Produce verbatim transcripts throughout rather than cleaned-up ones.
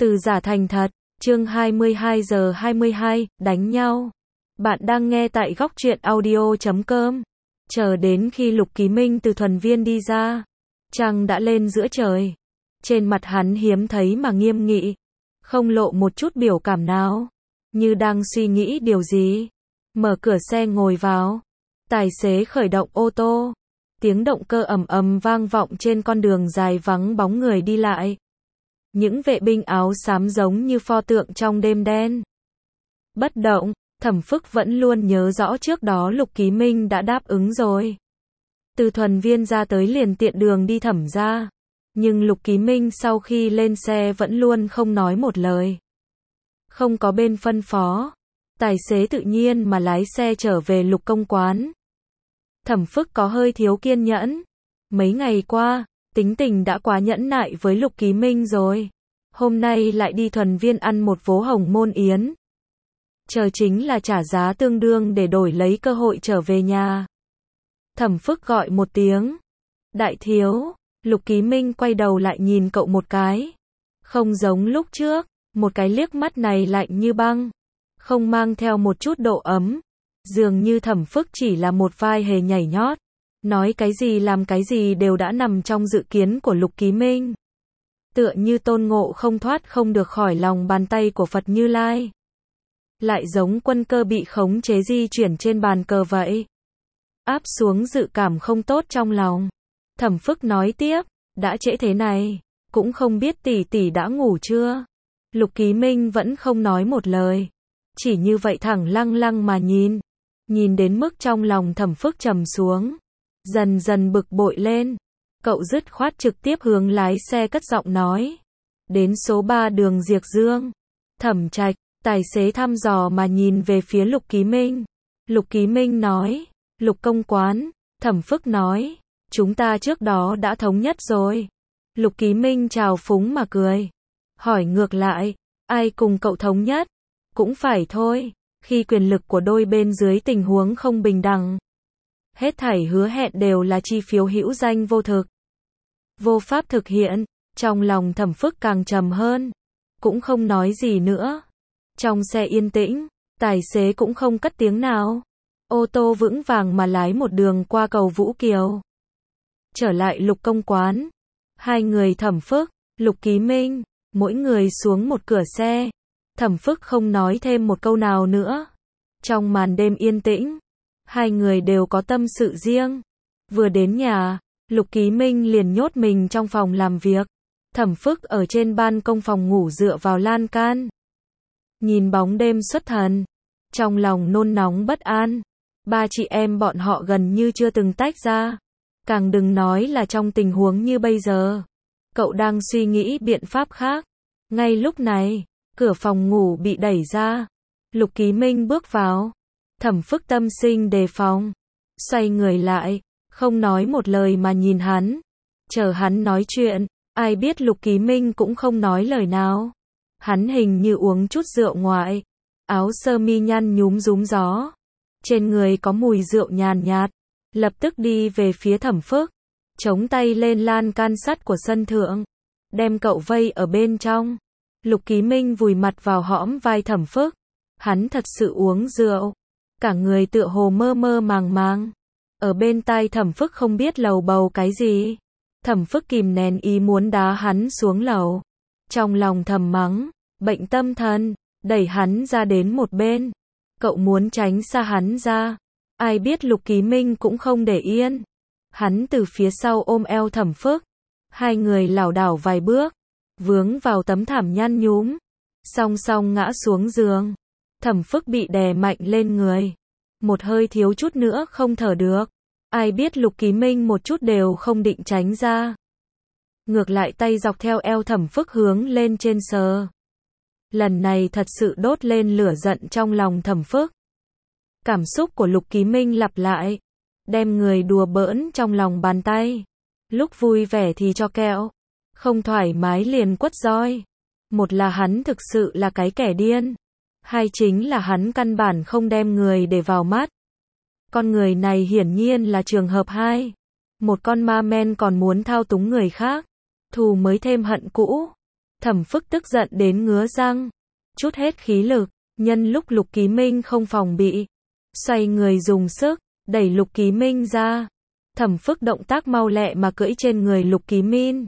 Từ giả thành thật, chương hai mươi hai giờ hai mươi hai, đánh nhau. Bạn đang nghe tại góc truyện audio chấm com. Chờ đến khi Lục Ký Minh từ thuần viên đi ra, trăng đã lên giữa trời. Trên mặt hắn hiếm thấy mà nghiêm nghị, không lộ một chút biểu cảm nào, như đang suy nghĩ điều gì. Mở cửa xe ngồi vào, tài xế khởi động ô tô. Tiếng động cơ ầm ầm vang vọng trên con đường dài vắng bóng người đi lại. Những vệ binh áo xám giống như pho tượng trong đêm đen. Bất động, Thẩm Phức vẫn luôn nhớ rõ trước đó Lục Ký Minh đã đáp ứng rồi. Từ thuần viên ra tới liền tiện đường đi thẩm ra. Nhưng Lục Ký Minh sau khi lên xe vẫn luôn không nói một lời. Không có bên phân phó, tài xế tự nhiên mà lái xe trở về Lục công quán. Thẩm Phức có hơi thiếu kiên nhẫn. Mấy ngày qua, tính tình đã quá nhẫn nại với Lục Ký Minh rồi. Hôm nay lại đi thuần viên ăn một vố hồng môn yến. Chờ chính là trả giá tương đương để đổi lấy cơ hội trở về nhà. Thẩm Phức gọi một tiếng. Đại thiếu, Lục Ký Minh quay đầu lại nhìn cậu một cái. Không giống lúc trước, một cái liếc mắt này lạnh như băng. Không mang theo một chút độ ấm. Dường như Thẩm Phức chỉ là một vai hề nhảy nhót. Nói cái gì làm cái gì đều đã nằm trong dự kiến của Lục Ký Minh. Tựa như Tôn Ngộ không thoát không được khỏi lòng bàn tay của Phật Như Lai. Lại giống quân cơ bị khống chế di chuyển trên bàn cờ vậy. Áp xuống dự cảm không tốt trong lòng. Thẩm Phức nói tiếp, đã trễ thế này, cũng không biết tỷ tỷ đã ngủ chưa. Lục Ký Minh vẫn không nói một lời. Chỉ như vậy thẳng lăng lăng mà nhìn. Nhìn đến mức trong lòng Thẩm Phức trầm xuống. Dần dần bực bội lên. Cậu dứt khoát trực tiếp hướng lái xe cất giọng nói. Đến số ba đường Diệp Dương. Thẩm Trạch, tài xế thăm dò mà nhìn về phía Lục Ký Minh. Lục Ký Minh nói. Lục công quán. Thẩm Phức nói. Chúng ta trước đó đã thống nhất rồi. Lục Ký Minh chào phúng mà cười. Hỏi ngược lại. Ai cùng cậu thống nhất? Cũng phải thôi. Khi quyền lực của đôi bên dưới tình huống không bình đẳng. Hết thảy hứa hẹn đều là chi phiếu hữu danh vô thực. Vô pháp thực hiện. Trong lòng Thẩm Phức càng trầm hơn. Cũng không nói gì nữa. Trong xe yên tĩnh, tài xế cũng không cất tiếng nào. Ô tô vững vàng mà lái một đường qua cầu Vũ Kiều. Trở lại Lục công quán. Hai người Thẩm Phức, Lục Ký Minh, mỗi người xuống một cửa xe. Thẩm Phức không nói thêm một câu nào nữa. Trong màn đêm yên tĩnh, hai người đều có tâm sự riêng. Vừa đến nhà, Lục Ký Minh liền nhốt mình trong phòng làm việc. Thẩm Phức ở trên ban công phòng ngủ dựa vào lan can. Nhìn bóng đêm xuất thần. Trong lòng nôn nóng bất an. Ba chị em bọn họ gần như chưa từng tách ra. Càng đừng nói là trong tình huống như bây giờ. Cậu đang suy nghĩ biện pháp khác. Ngay lúc này, cửa phòng ngủ bị đẩy ra. Lục Ký Minh bước vào. Thẩm Phức tâm sinh đề phòng. Xoay người lại, không nói một lời mà nhìn hắn. Chờ hắn nói chuyện, ai biết Lục Ký Minh cũng không nói lời nào. Hắn hình như uống chút rượu ngoại. Áo sơ mi nhăn nhúm rúm gió. Trên người có mùi rượu nhàn nhạt. Lập tức đi về phía Thẩm Phức. Chống tay lên lan can sắt của sân thượng. Đem cậu vây ở bên trong. Lục Ký Minh vùi mặt vào hõm vai Thẩm Phức. Hắn thật sự uống rượu. Cả người tựa hồ mơ mơ màng màng. Ở bên tai Thẩm Phức không biết lầu bầu cái gì. Thẩm Phức kìm nén ý muốn đá hắn xuống lầu. Trong lòng thầm mắng. Bệnh tâm thần. Đẩy hắn ra đến một bên. Cậu muốn tránh xa hắn ra. Ai biết Lục Ký Minh cũng không để yên. Hắn từ phía sau ôm eo Thẩm Phức. Hai người lảo đảo vài bước. Vướng vào tấm thảm nhăn nhúm. Song song ngã xuống giường. Thẩm Phức bị đè mạnh lên người. Một hơi thiếu chút nữa không thở được. Ai biết Lục Ký Minh một chút đều không định tránh ra. Ngược lại tay dọc theo eo Thẩm Phức hướng lên trên sờ. Lần này thật sự đốt lên lửa giận trong lòng Thẩm Phức. Cảm xúc của Lục Ký Minh lặp lại. Đem người đùa bỡn trong lòng bàn tay. Lúc vui vẻ thì cho kẹo. Không thoải mái liền quất roi. Một là hắn thực sự là cái kẻ điên. Hai chính là hắn căn bản không đem người để vào mắt. Con người này hiển nhiên là trường hợp hai. Một con ma men còn muốn thao túng người khác. Thù mới thêm hận cũ. Thẩm Phức tức giận đến ngứa răng, trút hết khí lực, nhân lúc Lục Ký Minh không phòng bị, xoay người dùng sức, đẩy Lục Ký Minh ra. Thẩm Phức động tác mau lẹ mà cưỡi trên người Lục Ký Minh,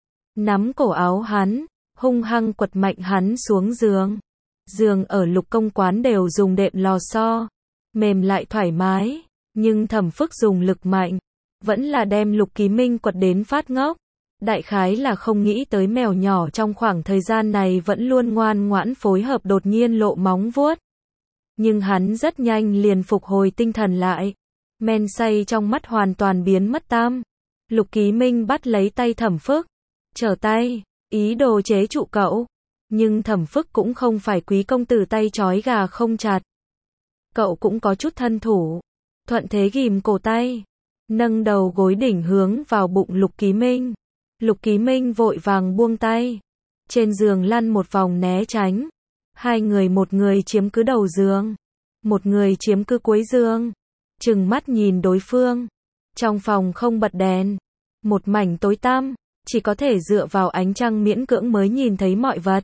nắm cổ áo hắn, hung hăng quật mạnh hắn xuống giường. Giường ở Lục công quán đều dùng đệm lò xo, mềm lại thoải mái, nhưng Thẩm Phức dùng lực mạnh, vẫn là đem Lục Ký Minh quật đến phát ngốc. Đại khái là không nghĩ tới mèo nhỏ trong khoảng thời gian này vẫn luôn ngoan ngoãn phối hợp đột nhiên lộ móng vuốt. Nhưng hắn rất nhanh liền phục hồi tinh thần lại, men say trong mắt hoàn toàn biến mất tam. Lục Ký Minh bắt lấy tay Thẩm Phức, trở tay, ý đồ chế trụ cậu. Nhưng Thẩm Phức cũng không phải quý công tử tay trói gà không chặt. Cậu cũng có chút thân thủ, thuận thế ghìm cổ tay, nâng đầu gối đỉnh hướng vào bụng Lục Ký Minh. Lục Ký Minh vội vàng buông tay, trên giường lăn một vòng né tránh. Hai người, một người chiếm cứ đầu giường, một người chiếm cứ cuối giường, trừng mắt nhìn đối phương. Trong phòng không bật đèn, một mảnh tối tăm, chỉ có thể dựa vào ánh trăng miễn cưỡng mới nhìn thấy mọi vật.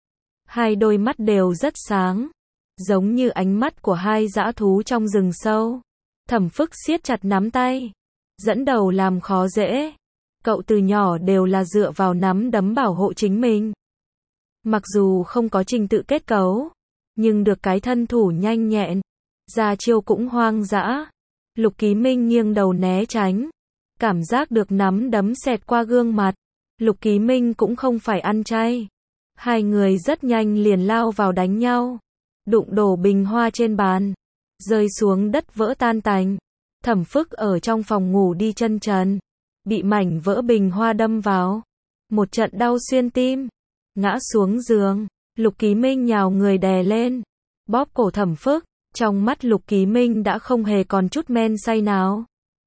Hai đôi mắt đều rất sáng, giống như ánh mắt của hai dã thú trong rừng sâu. Thẩm Phức siết chặt nắm tay, dẫn đầu làm khó dễ. Cậu từ nhỏ đều là dựa vào nắm đấm bảo hộ chính mình. Mặc dù không có trình tự kết cấu, nhưng được cái thân thủ nhanh nhẹn, ra chiêu cũng hoang dã. Lục Ký Minh nghiêng đầu né tránh, cảm giác được nắm đấm xẹt qua gương mặt. Lục Ký Minh cũng không phải ăn chay. Hai người rất nhanh liền lao vào đánh nhau, đụng đổ bình hoa trên bàn, rơi xuống đất vỡ tan tành. Thẩm Phức ở trong phòng ngủ đi chân trần, bị mảnh vỡ bình hoa đâm vào, một trận đau xuyên tim, ngã xuống giường. Lục Ký Minh nhào người đè lên, bóp cổ Thẩm Phức. Trong mắt Lục Ký Minh đã không hề còn chút men say nào,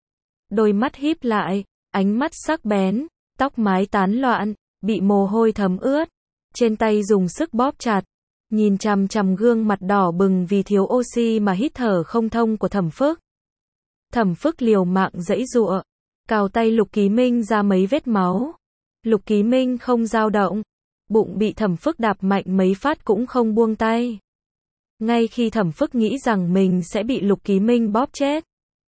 đôi mắt híp lại, ánh mắt sắc bén, tóc mái tán loạn, bị mồ hôi thấm ướt, trên tay dùng sức bóp chặt, nhìn chằm chằm gương mặt đỏ bừng vì thiếu oxy mà hít thở không thông của Thẩm Phức. Thẩm Phức liều mạng giãy giụa, cào tay Lục Ký Minh ra mấy vết máu. Lục Ký Minh không dao động, bụng bị Thẩm Phức đạp mạnh mấy phát cũng không buông tay. Ngay khi Thẩm Phức nghĩ rằng mình sẽ bị Lục Ký Minh bóp chết,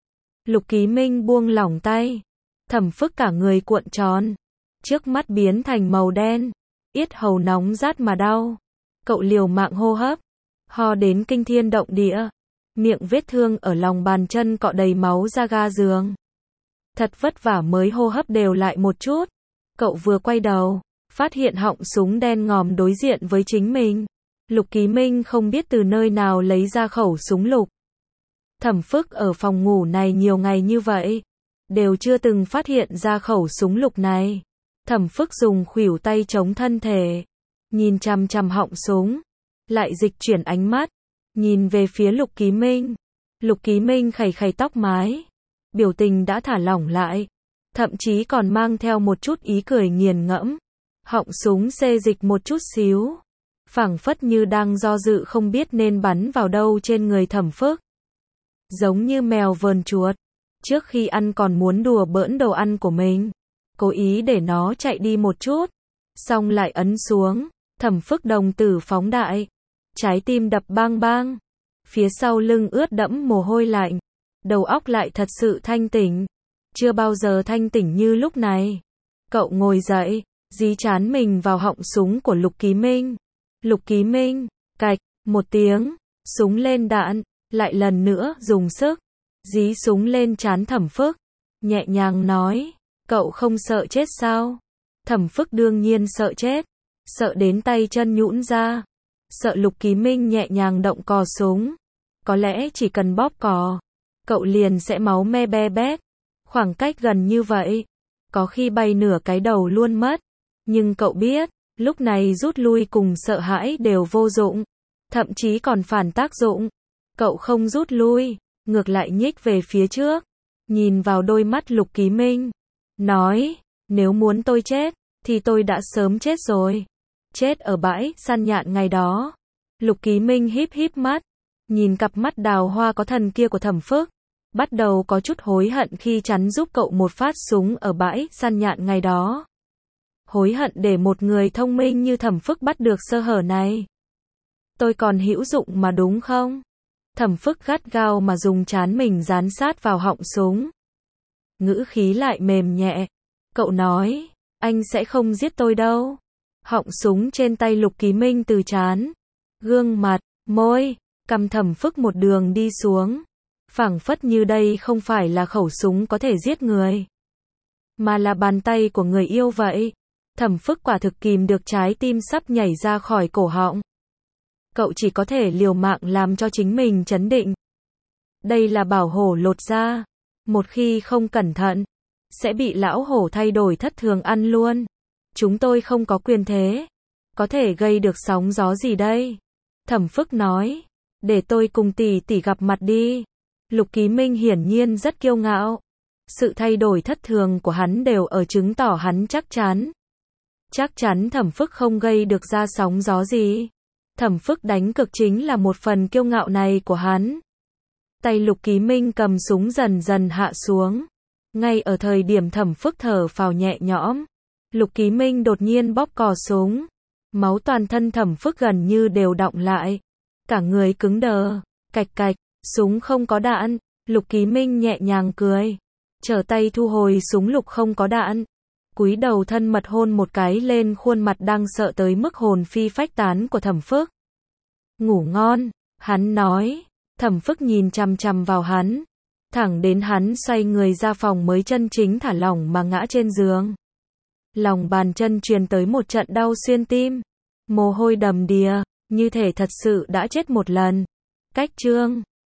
Lục Ký Minh buông lỏng tay, Thẩm Phức cả người cuộn tròn, trước mắt biến thành màu đen, yết hầu nóng rát mà đau. Cậu liều mạng hô hấp, ho đến kinh thiên động địa, miệng vết thương ở lòng bàn chân cọ đầy máu ra ga giường. Thật vất vả mới hô hấp đều lại một chút. Cậu vừa quay đầu, phát hiện họng súng đen ngòm đối diện với chính mình. Lục Ký Minh không biết từ nơi nào lấy ra khẩu súng lục. Thẩm Phức ở phòng ngủ này nhiều ngày như vậy, đều chưa từng phát hiện ra khẩu súng lục này. Thẩm Phức dùng khuỷu tay chống thân thể, nhìn chằm chằm họng súng, lại dịch chuyển ánh mắt, nhìn về phía Lục Ký Minh. Lục Ký Minh khẩy khẩy tóc mái, biểu tình đã thả lỏng lại, thậm chí còn mang theo một chút ý cười nghiền ngẫm. Họng súng xê dịch một chút xíu, phảng phất như đang do dự không biết nên bắn vào đâu trên người Thẩm Phức. Giống như mèo vờn chuột, trước khi ăn còn muốn đùa bỡn đồ ăn của mình, cố ý để nó chạy đi một chút, xong lại ấn xuống. Thẩm Phức đồng tử phóng đại, trái tim đập bang bang, phía sau lưng ướt đẫm mồ hôi lạnh, đầu óc lại thật sự thanh tỉnh, chưa bao giờ thanh tỉnh như lúc này. Cậu ngồi dậy, dí trán mình vào họng súng của Lục Ký Minh. Lục Ký Minh, cạch, một tiếng, súng lên đạn, lại lần nữa dùng sức, dí súng lên trán Thẩm Phức, nhẹ nhàng nói, cậu không sợ chết sao? Thẩm Phức đương nhiên sợ chết, sợ đến tay chân nhũn ra, sợ Lục Ký Minh nhẹ nhàng động cò súng, có lẽ chỉ cần bóp cò, cậu liền sẽ máu me be bét. Khoảng cách gần như vậy, có khi bay nửa cái đầu luôn mất, nhưng cậu biết, lúc này rút lui cùng sợ hãi đều vô dụng, thậm chí còn phản tác dụng. Cậu không rút lui, ngược lại nhích về phía trước, nhìn vào đôi mắt Lục Ký Minh, nói, nếu muốn tôi chết, thì tôi đã sớm chết rồi. Chết ở bãi săn nhạn ngày đó. Lục Ký Minh híp híp mắt, nhìn cặp mắt đào hoa có thần kia của Thẩm Phức, bắt đầu có chút hối hận khi chắn giúp cậu một phát súng ở bãi săn nhạn ngày đó. hối hận để một người thông minh như Thẩm Phức bắt được sơ hở này. Tôi còn hữu dụng mà đúng không? Thẩm Phức gắt gao mà dùng trán mình dán sát vào họng súng. Ngữ khí lại mềm nhẹ. Cậu nói, anh sẽ không giết tôi đâu. Họng súng trên tay Lục Ký Minh từ trán, gương mặt, môi, cằm Thẩm Phức một đường đi xuống. Phảng phất như đây không phải là khẩu súng có thể giết người, mà là bàn tay của người yêu vậy. Thẩm Phức quả thực kìm được trái tim sắp nhảy ra khỏi cổ họng. Cậu chỉ có thể liều mạng làm cho chính mình trấn định. Đây là bảo hổ lột da. Một khi không cẩn thận, sẽ bị lão hổ thay đổi thất thường ăn luôn. Chúng tôi không có quyền thế. Có thể gây được sóng gió gì đây? Thẩm Phức nói. Để tôi cùng tỷ tỷ gặp mặt đi. Lục Ký Minh hiển nhiên rất kiêu ngạo. Sự thay đổi thất thường của hắn đều ở chứng tỏ hắn chắc chắn. Chắc chắn Thẩm Phức không gây được ra sóng gió gì. Thẩm Phức đánh cực chính là một phần kiêu ngạo này của hắn. Tay Lục Ký Minh cầm súng dần dần hạ xuống. Ngay ở thời điểm Thẩm Phức thở phào nhẹ nhõm, Lục Ký Minh đột nhiên bóp cò súng. Máu toàn thân Thẩm Phức gần như đều đọng lại. Cả người cứng đờ, cạch cạch, súng không có đạn. Lục Ký Minh nhẹ nhàng cười, trở tay thu hồi súng lục không có đạn. Cúi đầu thân mật hôn một cái lên khuôn mặt đang sợ tới mức hồn phi phách tán của Thẩm Phức. Ngủ ngon, hắn nói. Thẩm Phức nhìn chằm chằm vào hắn, thẳng đến hắn xoay người ra phòng mới chân chính thả lỏng mà ngã trên giường. Lòng bàn chân truyền tới một trận đau xuyên tim, mồ hôi đầm đìa, như thể thật sự đã chết một lần. Cách chương